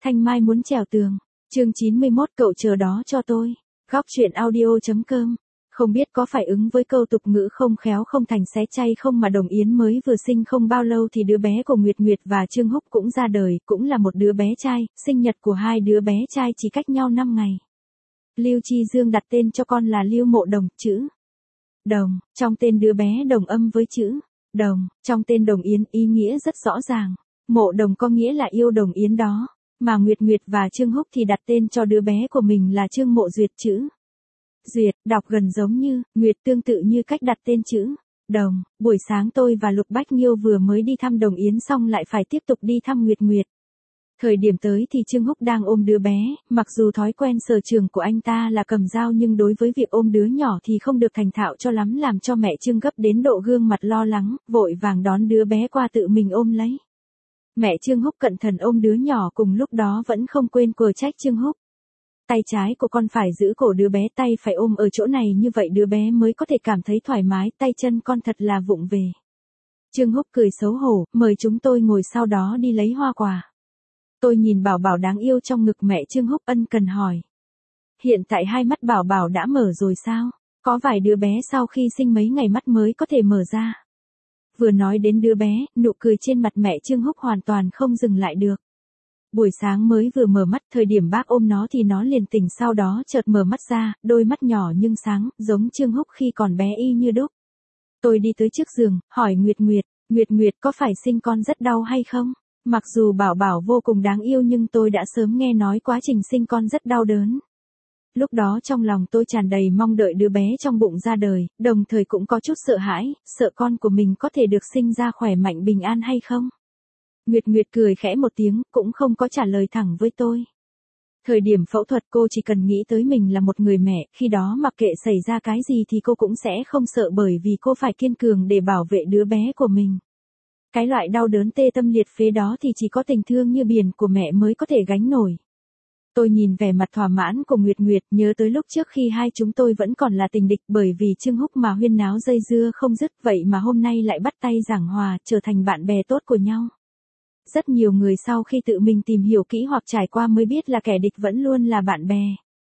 Thanh Mai muốn trèo tường. Chương 91 cậu chờ đó cho tôi. Góc truyện audio.com. Không biết có phải ứng với câu tục ngữ không khéo không thành xé chay không mà Đồng Yến mới vừa sinh không bao lâu thì đứa bé của Nguyệt Nguyệt và Trương Húc cũng ra đời, cũng là một đứa bé trai, sinh nhật của hai đứa bé trai chỉ cách nhau 5 ngày. Lưu Chi Dương đặt tên cho con là Lưu Mộ Đồng, chữ Đồng, trong tên đứa bé đồng âm với chữ Đồng, trong tên Đồng Yến ý nghĩa rất rõ ràng. Mộ Đồng có nghĩa là yêu Đồng Yến đó, mà Nguyệt Nguyệt và Trương Húc thì đặt tên cho đứa bé của mình là Trương Mộ Duyệt, chữ Duyệt, đọc gần giống như Nguyệt, tương tự như cách đặt tên chữ Đồng. Buổi sáng tôi và Lục Bách Nghiêu vừa mới đi thăm Đồng Yến xong lại phải tiếp tục đi thăm Nguyệt Nguyệt. Thời điểm tới thì Trương Húc đang ôm đứa bé, mặc dù thói quen sở trường của anh ta là cầm dao nhưng đối với việc ôm đứa nhỏ thì không được thành thạo cho lắm, làm cho mẹ Trương gấp đến độ gương mặt lo lắng, vội vàng đón đứa bé qua tự mình ôm lấy. Mẹ Trương Húc cẩn thận ôm đứa nhỏ, cùng lúc đó vẫn không quên quở trách Trương Húc. Tay trái của con phải giữ cổ đứa bé, tay phải ôm ở chỗ này, như vậy đứa bé mới có thể cảm thấy thoải mái, tay chân con thật là vụng về. Trương Húc cười xấu hổ, mời chúng tôi ngồi sau đó đi lấy hoa quả. Tôi nhìn Bảo Bảo đáng yêu trong ngực mẹ Trương Húc, ân cần hỏi. Hiện tại hai mắt Bảo Bảo đã mở rồi sao? Có vài đứa bé sau khi sinh mấy ngày mắt mới có thể mở ra. Vừa nói đến đứa bé, nụ cười trên mặt mẹ Trương Húc hoàn toàn không dừng lại được. Buổi sáng mới vừa mở mắt, thời điểm bác ôm nó thì nó liền tỉnh, sau đó chợt mở mắt ra, đôi mắt nhỏ nhưng sáng, giống Trương Húc khi còn bé y như đúc. Tôi đi tới trước giường, hỏi Nguyệt Nguyệt, Nguyệt Nguyệt có phải sinh con rất đau hay không? Mặc dù Bảo Bảo vô cùng đáng yêu nhưng tôi đã sớm nghe nói quá trình sinh con rất đau đớn. Lúc đó trong lòng tôi tràn đầy mong đợi đứa bé trong bụng ra đời, đồng thời cũng có chút sợ hãi, sợ con của mình có thể được sinh ra khỏe mạnh bình an hay không. Nguyệt Nguyệt cười khẽ một tiếng, cũng không có trả lời thẳng với tôi. Thời điểm phẫu thuật cô chỉ cần nghĩ tới mình là một người mẹ, khi đó mặc kệ xảy ra cái gì thì cô cũng sẽ không sợ, bởi vì cô phải kiên cường để bảo vệ đứa bé của mình. Cái loại đau đớn tê tâm liệt phế đó thì chỉ có tình thương như biển của mẹ mới có thể gánh nổi. Tôi nhìn vẻ mặt thỏa mãn của Nguyệt Nguyệt, nhớ tới lúc trước khi hai chúng tôi vẫn còn là tình địch, bởi vì Trương Húc mà huyên náo dây dưa không dứt, vậy mà hôm nay lại bắt tay giảng hòa, trở thành bạn bè tốt của nhau. Rất nhiều người sau khi tự mình tìm hiểu kỹ hoặc trải qua mới biết là kẻ địch vẫn luôn là bạn bè.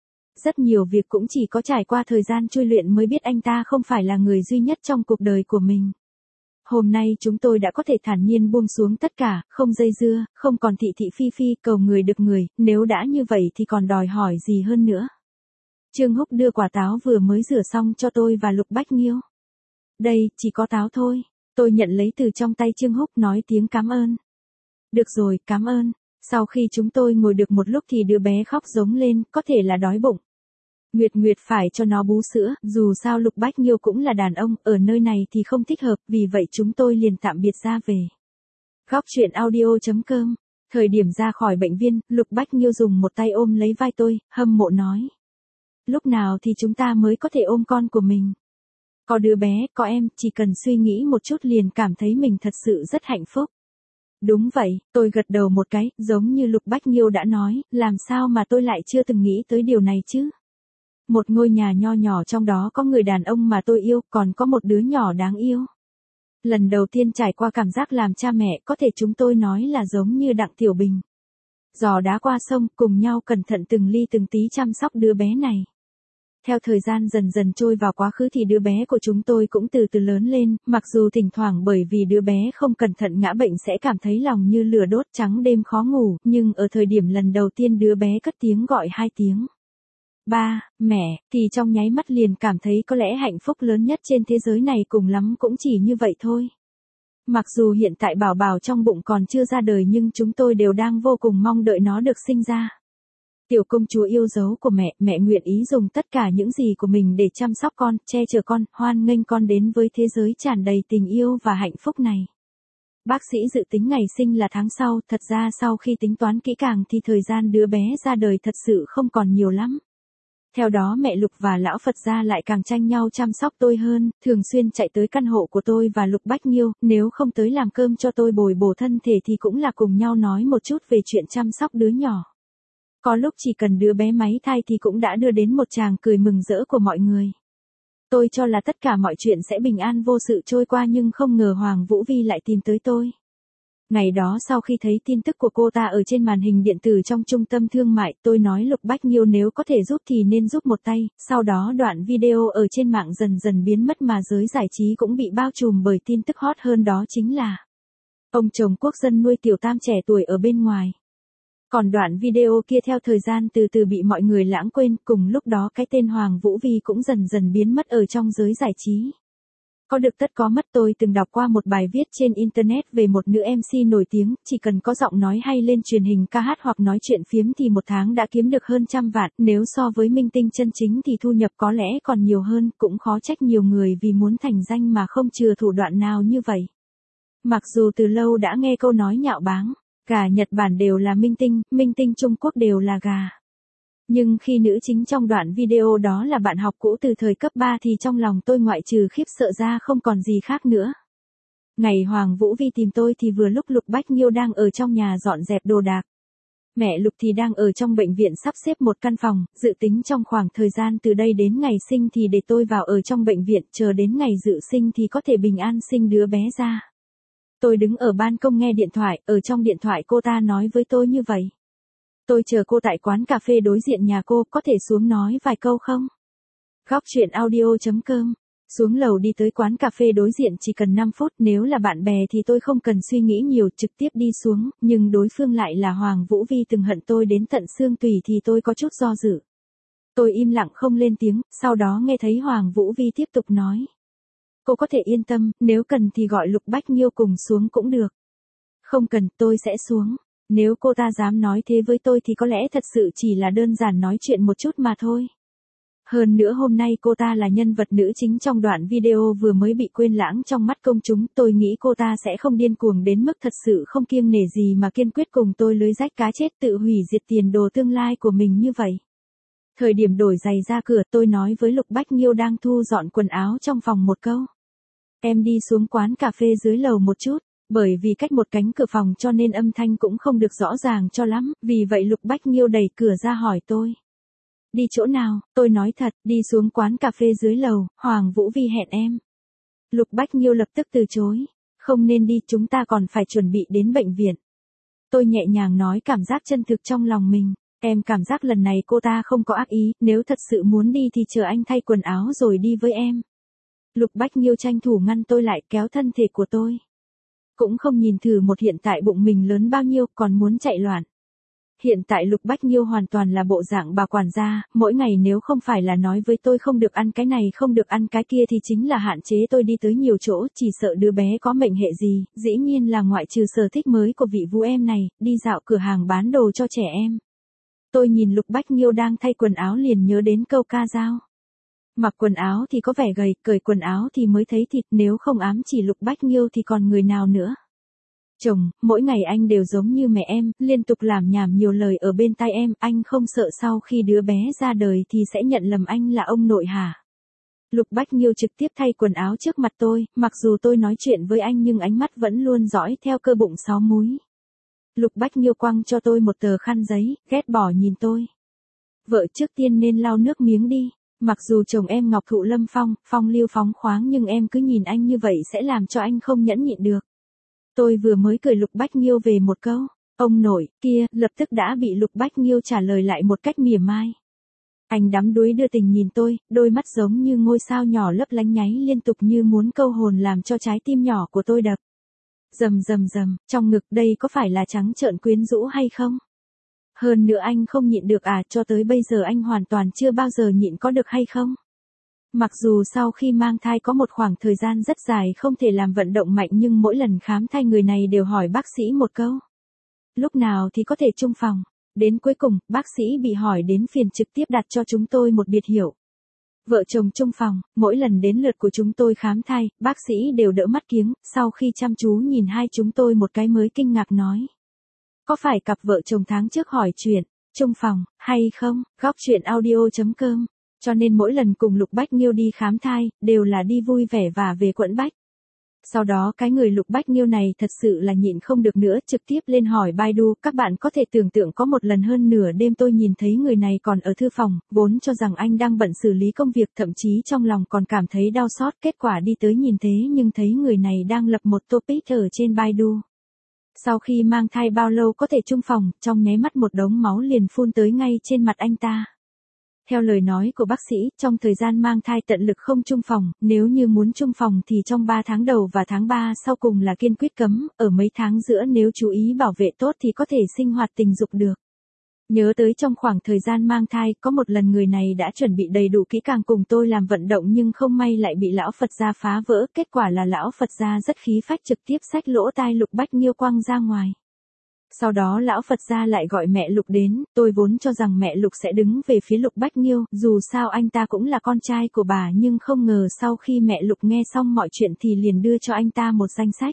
Rất nhiều việc cũng chỉ có trải qua thời gian chui luyện mới biết anh ta không phải là người duy nhất trong cuộc đời của mình. Hôm nay chúng tôi đã có thể thản nhiên buông xuống tất cả, không dây dưa, không còn thị thị phi phi, cầu người được người, nếu đã như vậy thì còn đòi hỏi gì hơn nữa. Trương Húc đưa quả táo vừa mới rửa xong cho tôi và Lục Bách Nghiêu. Đây, chỉ có táo thôi. Tôi nhận lấy từ trong tay Trương Húc, nói tiếng cảm ơn. Được rồi, cảm ơn. Sau khi chúng tôi ngồi được một lúc thì đứa bé khóc giống lên, có thể là đói bụng. Nguyệt Nguyệt phải cho nó bú sữa, dù sao Lục Bách Nghiêu cũng là đàn ông, ở nơi này thì không thích hợp, vì vậy chúng tôi liền tạm biệt ra về. Góc truyện audio.com. Thời điểm ra khỏi bệnh viên, Lục Bách Nghiêu dùng một tay ôm lấy vai tôi, hâm mộ nói. Lúc nào thì chúng ta mới có thể ôm con của mình? Có đứa bé, có em, chỉ cần suy nghĩ một chút liền cảm thấy mình thật sự rất hạnh phúc. Đúng vậy, tôi gật đầu một cái, giống như Lục Bách Nghiêu đã nói, làm sao mà tôi lại chưa từng nghĩ tới điều này chứ? Một ngôi nhà nho nhỏ, trong đó có người đàn ông mà tôi yêu, còn có một đứa nhỏ đáng yêu. Lần đầu tiên trải qua cảm giác làm cha mẹ, có thể chúng tôi nói là giống như Đặng Tiểu Bình. Giò đá qua sông, cùng nhau cẩn thận từng ly từng tí chăm sóc đứa bé này. Theo thời gian dần dần trôi vào quá khứ thì đứa bé của chúng tôi cũng từ từ lớn lên, mặc dù thỉnh thoảng bởi vì đứa bé không cẩn thận ngã bệnh sẽ cảm thấy lòng như lửa đốt, trắng đêm khó ngủ, nhưng ở thời điểm lần đầu tiên đứa bé cất tiếng gọi 2 tiếng. Ba, mẹ, thì trong nháy mắt liền cảm thấy có lẽ hạnh phúc lớn nhất trên thế giới này, cùng lắm cũng chỉ như vậy thôi. Mặc dù hiện tại Bảo Bảo trong bụng còn chưa ra đời nhưng chúng tôi đều đang vô cùng mong đợi nó được sinh ra. Tiểu công chúa yêu dấu của mẹ, mẹ nguyện ý dùng tất cả những gì của mình để chăm sóc con, che chở con, hoan nghênh con đến với thế giới tràn đầy tình yêu và hạnh phúc này. Bác sĩ dự tính ngày sinh là tháng sau, thật ra sau khi tính toán kỹ càng thì thời gian đứa bé ra đời thật sự không còn nhiều lắm. Theo đó mẹ Lục và lão Phật gia lại càng tranh nhau chăm sóc tôi hơn, thường xuyên chạy tới căn hộ của tôi và Lục Bách Nghiêu, nếu không tới làm cơm cho tôi bồi bổ thân thể thì cũng là cùng nhau nói một chút về chuyện chăm sóc đứa nhỏ. Có lúc chỉ cần đứa bé máy thai thì cũng đã đưa đến một tràng cười mừng rỡ của mọi người. Tôi cho là tất cả mọi chuyện sẽ bình an vô sự trôi qua nhưng không ngờ Hoàng Vũ Vi lại tìm tới tôi. Ngày đó sau khi thấy tin tức của cô ta ở trên màn hình điện tử trong trung tâm thương mại, tôi nói Lục Bách Nghiêu nếu có thể giúp thì nên giúp một tay, sau đó đoạn video ở trên mạng dần dần biến mất mà giới giải trí cũng bị bao trùm bởi tin tức hot hơn đó chính là ông chồng quốc dân nuôi tiểu tam trẻ tuổi ở bên ngoài. Còn đoạn video kia theo thời gian từ từ bị mọi người lãng quên, cùng lúc đó cái tên Hoàng Vũ Vi cũng dần dần biến mất ở trong giới giải trí. Có được tất có mất. Tôi từng đọc qua một bài viết trên Internet về một nữ MC nổi tiếng, chỉ cần có giọng nói hay lên truyền hình ca hát hoặc nói chuyện phiếm thì một tháng đã kiếm được hơn 100 vạn, nếu so với minh tinh chân chính thì thu nhập có lẽ còn nhiều hơn, cũng khó trách nhiều người vì muốn thành danh mà không chừa thủ đoạn nào như vậy. Mặc dù từ lâu đã nghe câu nói nhạo báng, gà Nhật Bản đều là minh tinh Trung Quốc đều là gà. Nhưng khi nữ chính trong đoạn video đó là bạn học cũ từ thời cấp 3 thì trong lòng tôi ngoại trừ khiếp sợ ra không còn gì khác nữa. Ngày Hoàng Vũ Vi tìm tôi thì vừa lúc Lục Bách Nghiêu đang ở trong nhà dọn dẹp đồ đạc. Mẹ Lục thì đang ở trong bệnh viện sắp xếp một căn phòng, dự tính trong khoảng thời gian từ đây đến ngày sinh thì để tôi vào ở trong bệnh viện, chờ đến ngày dự sinh thì có thể bình an sinh đứa bé ra. Tôi đứng ở ban công nghe điện thoại, ở trong điện thoại cô ta nói với tôi như vậy. Tôi chờ cô tại quán cà phê đối diện nhà cô, có thể xuống nói vài câu không? Góc chuyện audio.com. Xuống lầu đi tới quán cà phê đối diện chỉ cần 5 phút, nếu là bạn bè thì tôi không cần suy nghĩ nhiều trực tiếp đi xuống, nhưng đối phương lại là Hoàng Vũ Vi từng hận tôi đến tận xương tủy thì tôi có chút do dự. Tôi im lặng không lên tiếng, sau đó nghe thấy Hoàng Vũ Vi tiếp tục nói. Cô có thể yên tâm, nếu cần thì gọi Lục Bách Nghiêu cùng xuống cũng được. Không cần, tôi sẽ xuống. Nếu cô ta dám nói thế với tôi thì có lẽ thật sự chỉ là đơn giản nói chuyện một chút mà thôi. Hơn nữa hôm nay cô ta là nhân vật nữ chính trong đoạn video vừa mới bị quên lãng trong mắt công chúng, tôi nghĩ cô ta sẽ không điên cuồng đến mức thật sự không kiêng nể gì mà kiên quyết cùng tôi lưới rách cá chết tự hủy diệt tiền đồ tương lai của mình như vậy. Thời điểm đổi giày ra cửa tôi nói với Lục Bách Nghiêu đang thu dọn quần áo trong phòng một câu. Em đi xuống quán cà phê dưới lầu một chút. Bởi vì cách một cánh cửa phòng cho nên âm thanh cũng không được rõ ràng cho lắm, vì vậy Lục Bách Nghiêu đẩy cửa ra hỏi tôi. Đi chỗ nào? Tôi nói thật, đi xuống quán cà phê dưới lầu, Hoàng Vũ Vi hẹn em. Lục Bách Nghiêu lập tức từ chối. Không nên đi, chúng ta còn phải chuẩn bị đến bệnh viện. Tôi nhẹ nhàng nói cảm giác chân thực trong lòng mình. Em cảm giác lần này cô ta không có ác ý, nếu thật sự muốn đi thì chờ anh thay quần áo rồi đi với em. Lục Bách Nghiêu tranh thủ ngăn tôi lại, kéo thân thể của tôi. Cũng không nhìn thử một hiện tại bụng mình lớn bao nhiêu còn muốn chạy loạn. Hiện tại Lục Bách Nghiêu hoàn toàn là bộ dạng bà quản gia, mỗi ngày nếu không phải là nói với tôi không được ăn cái này không được ăn cái kia thì chính là hạn chế tôi đi tới nhiều chỗ, chỉ sợ đứa bé có mệnh hệ gì, dĩ nhiên là ngoại trừ sở thích mới của vị vũ em này, đi dạo cửa hàng bán đồ cho trẻ em. Tôi nhìn Lục Bách Nghiêu đang thay quần áo liền nhớ đến câu ca dao. Mặc quần áo thì có vẻ gầy, cởi quần áo thì mới thấy thịt, nếu không ám chỉ Lục Bách Nghiêu thì còn người nào nữa. Chồng, mỗi ngày anh đều giống như mẹ em, liên tục làm nhảm nhiều lời ở bên tai em, anh không sợ sau khi đứa bé ra đời thì sẽ nhận lầm anh là ông nội hả? Lục Bách Nghiêu trực tiếp thay quần áo trước mặt tôi, mặc dù tôi nói chuyện với anh nhưng ánh mắt vẫn luôn dõi theo cơ bụng 6 múi. Lục Bách Nghiêu quăng cho tôi một tờ khăn giấy, ghét bỏ nhìn tôi. Vợ trước tiên nên lau nước miếng đi. Mặc dù chồng em ngọc thụ lâm phong, phong lưu phóng khoáng nhưng em cứ nhìn anh như vậy sẽ làm cho anh không nhẫn nhịn được. Tôi vừa mới cười Lục Bách Nghiêu về một câu, ông nội, kia, lập tức đã bị Lục Bách Nghiêu trả lời lại một cách mỉa mai. Anh đắm đuối đưa tình nhìn tôi, đôi mắt giống như ngôi sao nhỏ lấp lánh nháy liên tục như muốn câu hồn làm cho trái tim nhỏ của tôi đập. Rầm rầm rầm, trong ngực đây có phải là trắng trợn quyến rũ hay không? Hơn nữa anh không nhịn được à, cho tới bây giờ anh hoàn toàn chưa bao giờ nhịn có được hay không? Mặc dù sau khi mang thai có một khoảng thời gian rất dài không thể làm vận động mạnh nhưng mỗi lần khám thai người này đều hỏi bác sĩ một câu. Lúc nào thì có thể chung phòng? Đến cuối cùng, bác sĩ bị hỏi đến phiền trực tiếp đặt cho chúng tôi một biệt hiệu. Vợ chồng chung phòng, mỗi lần đến lượt của chúng tôi khám thai, bác sĩ đều đỡ mắt kiếng, sau khi chăm chú nhìn hai chúng tôi một cái mới kinh ngạc nói. Có phải cặp vợ chồng tháng trước hỏi chuyện, chung phòng, hay không? Góc chuyện audio.com. Cho nên mỗi lần cùng Lục Bách Nghiêu đi khám thai, đều là đi vui vẻ và về quẫn bách. Sau đó cái người Lục Bách Nghiêu này thật sự là nhịn không được nữa, trực tiếp lên hỏi Baidu, các bạn có thể tưởng tượng có một lần hơn nửa đêm tôi nhìn thấy người này còn ở thư phòng, vốn cho rằng anh đang bận xử lý công việc, thậm chí trong lòng còn cảm thấy đau xót, kết quả đi tới nhìn thế nhưng thấy người này đang lập một topic ở trên Baidu. Sau khi mang thai bao lâu có thể chung phòng, trong nháy mắt một đống máu liền phun tới ngay trên mặt anh ta. Theo lời nói của bác sĩ, trong thời gian mang thai tận lực không chung phòng, nếu như muốn chung phòng thì trong 3 tháng đầu và tháng 3 sau cùng là kiên quyết cấm, ở mấy tháng giữa nếu chú ý bảo vệ tốt thì có thể sinh hoạt tình dục được. Nhớ tới trong khoảng thời gian mang thai, có một lần người này đã chuẩn bị đầy đủ kỹ càng cùng tôi làm vận động nhưng không may lại bị lão Phật gia phá vỡ, kết quả là lão Phật gia rất khí phách trực tiếp xách lỗ tai Lục Bách Nghiêu quăng ra ngoài. Sau đó lão Phật gia lại gọi mẹ Lục đến, tôi vốn cho rằng mẹ Lục sẽ đứng về phía Lục Bách Nghiêu, dù sao anh ta cũng là con trai của bà nhưng không ngờ sau khi mẹ Lục nghe xong mọi chuyện thì liền đưa cho anh ta một danh sách.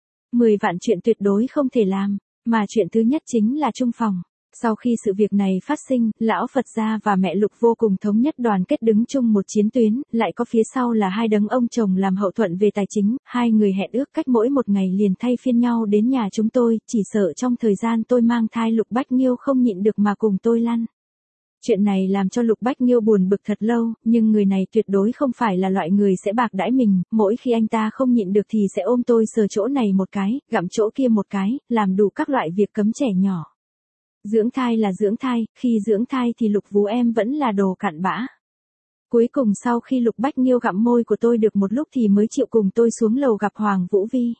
10 vạn chuyện tuyệt đối không thể làm, mà chuyện thứ nhất chính là chung phòng. Sau khi sự việc này phát sinh, lão Phật gia và mẹ Lục vô cùng thống nhất đoàn kết đứng chung một chiến tuyến, lại có phía sau là hai đấng ông chồng làm hậu thuẫn về tài chính, hai người hẹn ước cách mỗi một ngày liền thay phiên nhau đến nhà chúng tôi, chỉ sợ trong thời gian tôi mang thai Lục Bách Nghiêu không nhịn được mà cùng tôi lăn. Chuyện này làm cho Lục Bách Nghiêu buồn bực thật lâu, nhưng người này tuyệt đối không phải là loại người sẽ bạc đãi mình, mỗi khi anh ta không nhịn được thì sẽ ôm tôi sờ chỗ này một cái, gặm chỗ kia một cái, làm đủ các loại việc cấm trẻ nhỏ. Dưỡng thai là dưỡng thai, khi dưỡng thai thì Lục vú em vẫn là đồ cặn bã. Cuối cùng sau khi Lục Bách Nghiêu gặm môi của tôi được một lúc thì mới chịu cùng tôi xuống lầu gặp Hoàng Vũ Vi.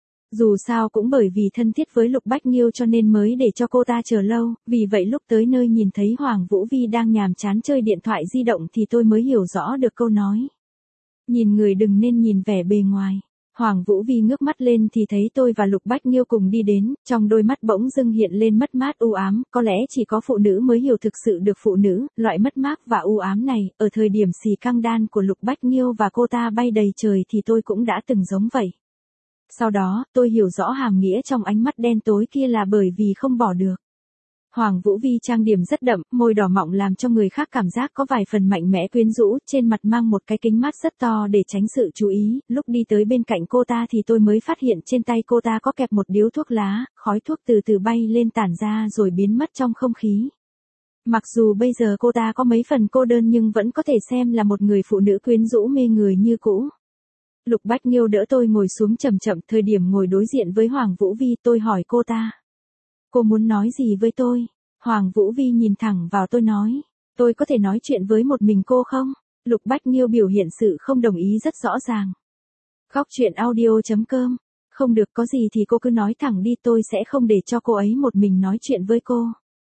Dù sao cũng bởi vì thân thiết với Lục Bách Nghiêu cho nên mới để cho cô ta chờ lâu, vì vậy lúc tới nơi nhìn thấy Hoàng Vũ Vi đang nhàm chán chơi điện thoại di động thì tôi mới hiểu rõ được câu nói. Nhìn người đừng nên nhìn vẻ bề ngoài. Hoàng Vũ Vi ngước mắt lên thì thấy tôi và Lục Bách Nghiêu cùng đi đến, trong đôi mắt bỗng dưng hiện lên mất mát u ám, có lẽ chỉ có phụ nữ mới hiểu thực sự được phụ nữ, loại mất mát và u ám này, ở thời điểm xì căng đan của Lục Bách Nghiêu và cô ta bay đầy trời thì tôi cũng đã từng giống vậy. Sau đó, tôi hiểu rõ hàm nghĩa trong ánh mắt đen tối kia là bởi vì không bỏ được. Hoàng Vũ Vi trang điểm rất đậm, môi đỏ mọng làm cho người khác cảm giác có vài phần mạnh mẽ quyến rũ, trên mặt mang một cái kính mát rất to để tránh sự chú ý, lúc đi tới bên cạnh cô ta thì tôi mới phát hiện trên tay cô ta có kẹp một điếu thuốc lá, khói thuốc từ từ bay lên tản ra rồi biến mất trong không khí. Mặc dù bây giờ cô ta có mấy phần cô đơn nhưng vẫn có thể xem là một người phụ nữ quyến rũ mê người như cũ. Lục Bách Nghiêu đỡ tôi ngồi xuống chậm chậm, thời điểm ngồi đối diện với Hoàng Vũ Vi tôi hỏi cô ta. Cô muốn nói gì với tôi? Hoàng Vũ Vi nhìn thẳng vào tôi nói. Tôi có thể nói chuyện với một mình cô không? Lục Bách Nghiêu biểu hiện sự không đồng ý rất rõ ràng. Góc truyện audio.com. Không được, có gì thì cô cứ nói thẳng đi, tôi sẽ không để cho cô ấy một mình nói chuyện với cô.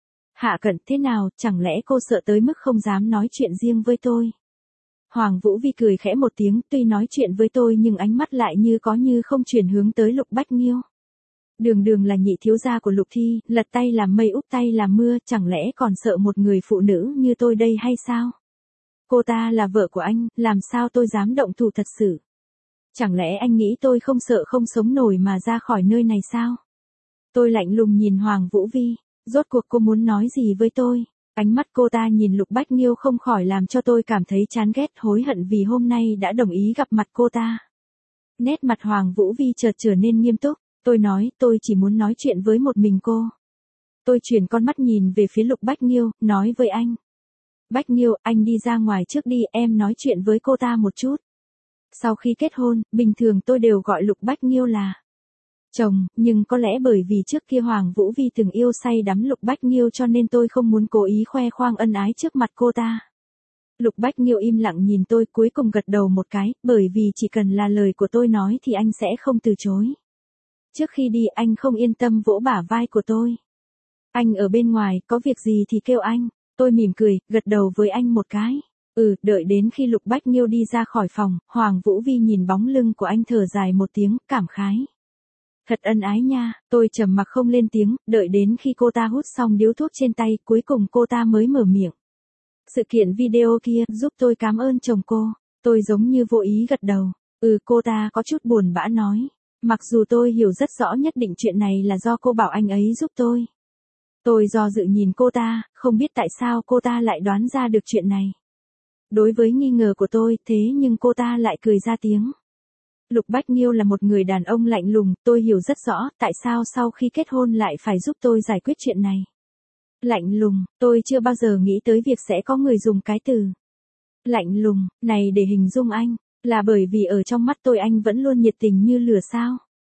Hạ Cẩn, thế nào, chẳng lẽ cô sợ tới mức không dám nói chuyện riêng với tôi? Hoàng Vũ Vi cười khẽ một tiếng, tuy nói chuyện với tôi nhưng ánh mắt lại như có như không chuyển hướng tới Lục Bách Nghiêu. Đường đường là nhị thiếu gia của Lục Thi, lật tay làm mây úp tay làm mưa, chẳng lẽ còn sợ một người phụ nữ như tôi đây hay sao? Cô ta là vợ của anh, làm sao tôi dám động thủ thật sự? Chẳng lẽ anh nghĩ tôi không sợ không sống nổi mà ra khỏi nơi này sao? Tôi lạnh lùng nhìn Hoàng Vũ Vi, rốt cuộc cô muốn nói gì với tôi? Ánh mắt cô ta nhìn Lục Bách Nghiêu không khỏi làm cho tôi cảm thấy chán ghét, hối hận vì hôm nay đã đồng ý gặp mặt cô ta. Nét mặt Hoàng Vũ Vi chợt trở nên nghiêm túc. Tôi nói, tôi chỉ muốn nói chuyện với một mình cô. Tôi chuyển con mắt nhìn về phía Lục Bách Nghiêu, nói với anh. Bách Nghiêu, anh đi ra ngoài trước đi, em nói chuyện với cô ta một chút. Sau khi kết hôn, bình thường tôi đều gọi Lục Bách Nghiêu là chồng, nhưng có lẽ bởi vì trước kia Hoàng Vũ Vi từng yêu say đắm Lục Bách Nghiêu cho nên tôi không muốn cố ý khoe khoang ân ái trước mặt cô ta. Lục Bách Nghiêu im lặng nhìn tôi, cuối cùng gật đầu một cái, bởi vì chỉ cần là lời của tôi nói thì anh sẽ không từ chối. Trước khi đi anh không yên tâm vỗ bả vai của tôi. Anh ở bên ngoài, có việc gì thì kêu anh. Tôi mỉm cười, gật đầu với anh một cái. Đợi đến khi Lục Bách Nghiêu đi ra khỏi phòng, Hoàng Vũ Vi nhìn bóng lưng của anh thở dài một tiếng, cảm khái. Thật ân ái nha, tôi trầm mặc không lên tiếng, đợi đến khi cô ta hút xong điếu thuốc trên tay, cuối cùng cô ta mới mở miệng. Sự kiện video kia, giúp tôi cảm ơn chồng cô. Tôi giống như vô ý gật đầu. Cô ta có chút buồn bã nói. Mặc dù tôi hiểu rất rõ nhất định chuyện này là do cô bảo anh ấy giúp tôi. Tôi do dự nhìn cô ta, không biết tại sao cô ta lại đoán ra được chuyện này. Đối với nghi ngờ của tôi, thế nhưng cô ta lại cười ra tiếng. Lục Bách Nghiêu là một người đàn ông lạnh lùng, tôi hiểu rất rõ tại sao sau khi kết hôn lại phải giúp tôi giải quyết chuyện này. Lạnh lùng, tôi chưa bao giờ nghĩ tới việc sẽ có người dùng cái từ lạnh lùng này để hình dung anh. Là bởi vì ở trong mắt tôi anh vẫn luôn nhiệt tình như lửa sao?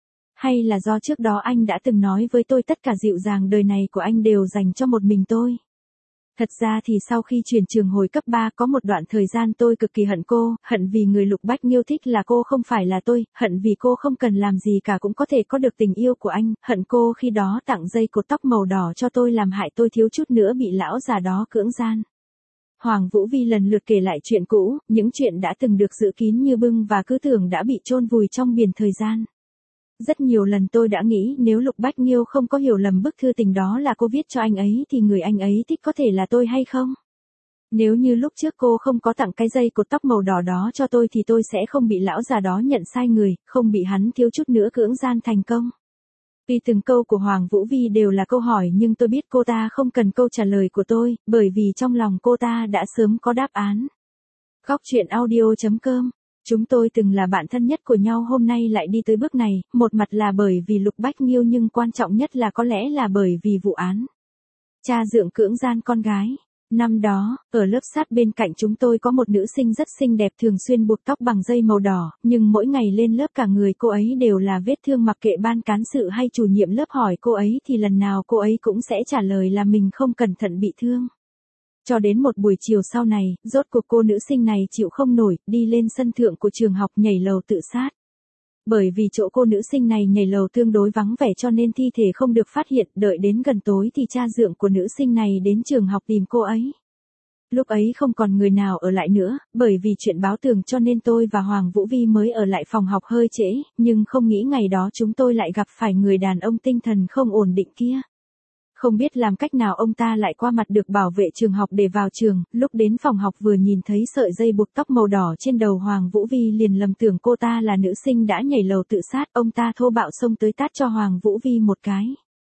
Hay là do trước đó anh đã từng nói với tôi tất cả dịu dàng đời này của anh đều dành cho một mình tôi? Thật ra thì sau khi chuyển trường hồi cấp 3 có một đoạn thời gian tôi cực kỳ hận cô, hận vì người Lục Bách Nghiêu thích là cô không phải là tôi, hận vì cô không cần làm gì cả cũng có thể có được tình yêu của anh, hận cô khi đó tặng dây cột tóc màu đỏ cho tôi làm hại tôi thiếu chút nữa bị lão già đó cưỡng gian. Hoàng Vũ Vi lần lượt kể lại chuyện cũ, những chuyện đã từng được giữ kín như bưng và cứ tưởng đã bị chôn vùi trong biển thời gian. Rất nhiều lần tôi đã nghĩ nếu Lục Bách Nghiêu không có hiểu lầm bức thư tình đó là cô viết cho anh ấy thì người anh ấy thích có thể là tôi hay không? Nếu như lúc trước cô không có tặng cái dây cột tóc màu đỏ đó cho tôi thì tôi sẽ không bị lão già đó nhận sai người, không bị hắn thiếu chút nữa cưỡng gian thành công. Vì từng câu của Hoàng Vũ Vi đều là câu hỏi nhưng tôi biết cô ta không cần câu trả lời của tôi, bởi vì trong lòng cô ta đã sớm có đáp án. Góc truyện audio.com. Chúng tôi từng là bạn thân nhất của nhau, hôm nay lại đi tới bước này, một mặt là bởi vì Lục Bách Nghiêu nhưng quan trọng nhất là có lẽ là bởi vì vụ án cha dượng cưỡng gian con gái. Năm đó, ở lớp sát bên cạnh chúng tôi có một nữ sinh rất xinh đẹp thường xuyên buộc tóc bằng dây màu đỏ, nhưng mỗi ngày lên lớp cả người cô ấy đều là vết thương, mặc kệ ban cán sự hay chủ nhiệm lớp hỏi cô ấy thì lần nào cô ấy cũng sẽ trả lời là mình không cẩn thận bị thương. Cho đến một buổi chiều sau này, rốt cuộc cô nữ sinh này chịu không nổi, đi lên sân thượng của trường học nhảy lầu tự sát. Bởi vì chỗ cô nữ sinh này nhảy lầu tương đối vắng vẻ cho nên thi thể không được phát hiện, đợi đến gần tối thì cha dượng của nữ sinh này đến trường học tìm cô ấy. Lúc ấy không còn người nào ở lại nữa, bởi vì chuyện báo tường cho nên tôi và Hoàng Vũ Vi mới ở lại phòng học hơi trễ, nhưng không nghĩ ngày đó chúng tôi lại gặp phải người đàn ông tinh thần không ổn định kia. Không biết làm cách nào ông ta lại qua mặt được bảo vệ trường học để vào trường, lúc đến phòng học vừa nhìn thấy sợi dây buộc tóc màu đỏ trên đầu Hoàng Vũ Vi liền lầm tưởng cô ta là nữ sinh đã nhảy lầu tự sát, ông ta thô bạo xông tới tát cho Hoàng Vũ Vi một cái.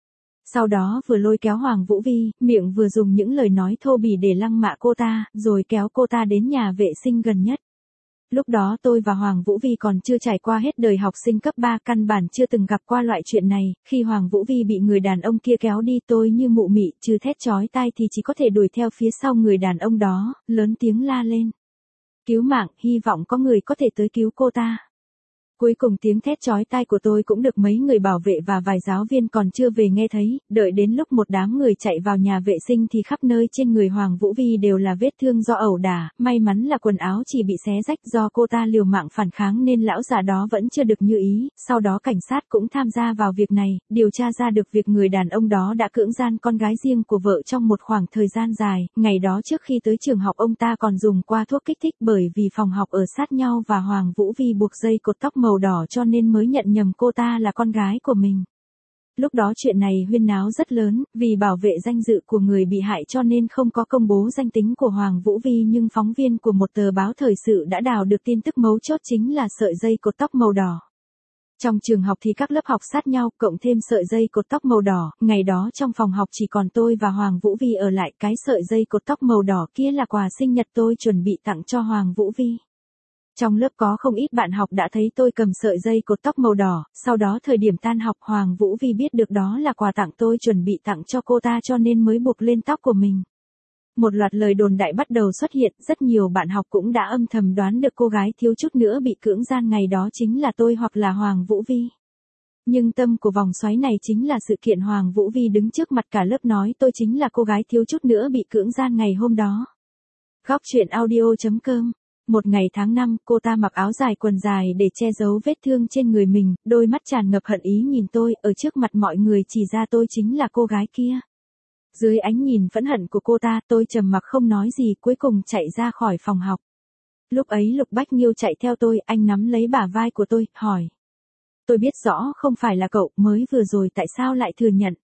Sau đó vừa lôi kéo Hoàng Vũ Vi, miệng vừa dùng những lời nói thô bỉ để lăng mạ cô ta, rồi kéo cô ta đến nhà vệ sinh gần nhất. Lúc đó tôi và Hoàng Vũ Vi còn chưa trải qua hết đời học sinh cấp 3, căn bản chưa từng gặp qua loại chuyện này, khi Hoàng Vũ Vi bị người đàn ông kia kéo đi tôi như mụ mị, trừ thét chói tai thì chỉ có thể đuổi theo phía sau người đàn ông đó, lớn tiếng la lên. Cứu mạng, hy vọng có người có thể tới cứu cô ta. Cuối cùng tiếng thét chói tai của tôi cũng được mấy người bảo vệ và vài giáo viên còn chưa về nghe thấy, đợi đến lúc một đám người chạy vào nhà vệ sinh thì khắp nơi trên người Hoàng Vũ Vi đều là vết thương do ẩu đả, may mắn là quần áo chỉ bị xé rách do cô ta liều mạng phản kháng nên lão già đó vẫn chưa được như ý, sau đó cảnh sát cũng tham gia vào việc này, điều tra ra được việc người đàn ông đó đã cưỡng gian con gái riêng của vợ trong một khoảng thời gian dài, ngày đó trước khi tới trường học ông ta còn dùng qua thuốc kích thích bởi vì phòng học ở sát nhau và Hoàng Vũ Vi buộc dây cột tóc màu đỏ cho nên mới nhận nhầm cô ta là con gái của mình. Lúc đó chuyện này huyên náo rất lớn, vì bảo vệ danh dự của người bị hại cho nên không có công bố danh tính của Hoàng Vũ Vi, nhưng phóng viên của một tờ báo thời sự đã đào được tin tức mấu chốt chính là sợi dây cột tóc màu đỏ. Trong trường học thì các lớp học sát nhau, cộng thêm sợi dây cột tóc màu đỏ, ngày đó trong phòng học chỉ còn tôi và Hoàng Vũ Vi ở lại, cái sợi dây cột tóc màu đỏ kia là quà sinh nhật tôi chuẩn bị tặng cho Hoàng Vũ Vi. Trong lớp có không ít bạn học đã thấy tôi cầm sợi dây cột tóc màu đỏ, sau đó thời điểm tan học Hoàng Vũ Vi biết được đó là quà tặng tôi chuẩn bị tặng cho cô ta cho nên mới buộc lên tóc của mình. Một loạt lời đồn đại bắt đầu xuất hiện, rất nhiều bạn học cũng đã âm thầm đoán được cô gái thiếu chút nữa bị cưỡng gian ngày đó chính là tôi hoặc là Hoàng Vũ Vi. Nhưng tâm của vòng xoáy này chính là sự kiện Hoàng Vũ Vi đứng trước mặt cả lớp nói tôi chính là cô gái thiếu chút nữa bị cưỡng gian ngày hôm đó. Góc truyện audio.com. Một ngày tháng 5, cô ta mặc áo dài quần dài để che giấu vết thương trên người mình, đôi mắt tràn ngập hận ý nhìn tôi, ở trước mặt mọi người chỉ ra tôi chính là cô gái kia. Dưới ánh nhìn phẫn hận của cô ta, tôi trầm mặc không nói gì, cuối cùng chạy ra khỏi phòng học. Lúc ấy Lục Bách Nghiêu chạy theo tôi, anh nắm lấy bả vai của tôi, hỏi. Tôi biết rõ không phải là cậu, mới vừa rồi tại sao lại thừa nhận.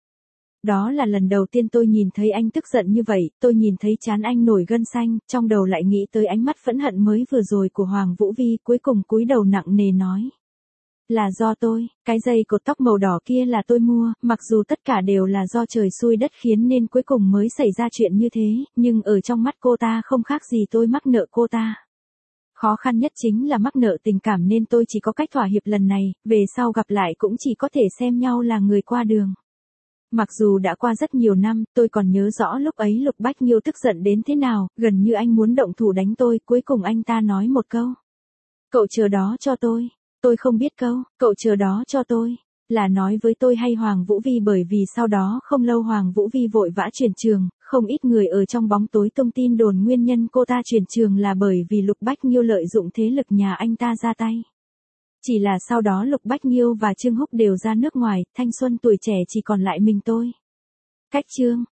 Đó là lần đầu tiên tôi nhìn thấy anh tức giận như vậy, tôi nhìn thấy trán anh nổi gân xanh, trong đầu lại nghĩ tới ánh mắt phẫn hận mới vừa rồi của Hoàng Vũ Vi, cuối cùng cúi đầu nặng nề nói. Là do tôi, cái dây cột tóc màu đỏ kia là tôi mua, mặc dù tất cả đều là do trời xui đất khiến nên cuối cùng mới xảy ra chuyện như thế, nhưng ở trong mắt cô ta không khác gì tôi mắc nợ cô ta. Khó khăn nhất chính là mắc nợ tình cảm nên tôi chỉ có cách thỏa hiệp lần này, về sau gặp lại cũng chỉ có thể xem nhau là người qua đường. Mặc dù đã qua rất nhiều năm, tôi còn nhớ rõ lúc ấy Lục Bách Nghiêu tức giận đến thế nào, gần như anh muốn động thủ đánh tôi, cuối cùng anh ta nói một câu. Cậu chờ đó cho tôi không biết câu, cậu chờ đó cho tôi. Là nói với tôi hay Hoàng Vũ Vi, bởi vì sau đó không lâu Hoàng Vũ Vi vội vã chuyển trường, không ít người ở trong bóng tối tung tin đồn nguyên nhân cô ta chuyển trường là bởi vì Lục Bách Nghiêu lợi dụng thế lực nhà anh ta ra tay. Chỉ là sau đó Lục Bách Nghiêu và Trương Húc đều ra nước ngoài, thanh xuân tuổi trẻ chỉ còn lại mình tôi. Cách chương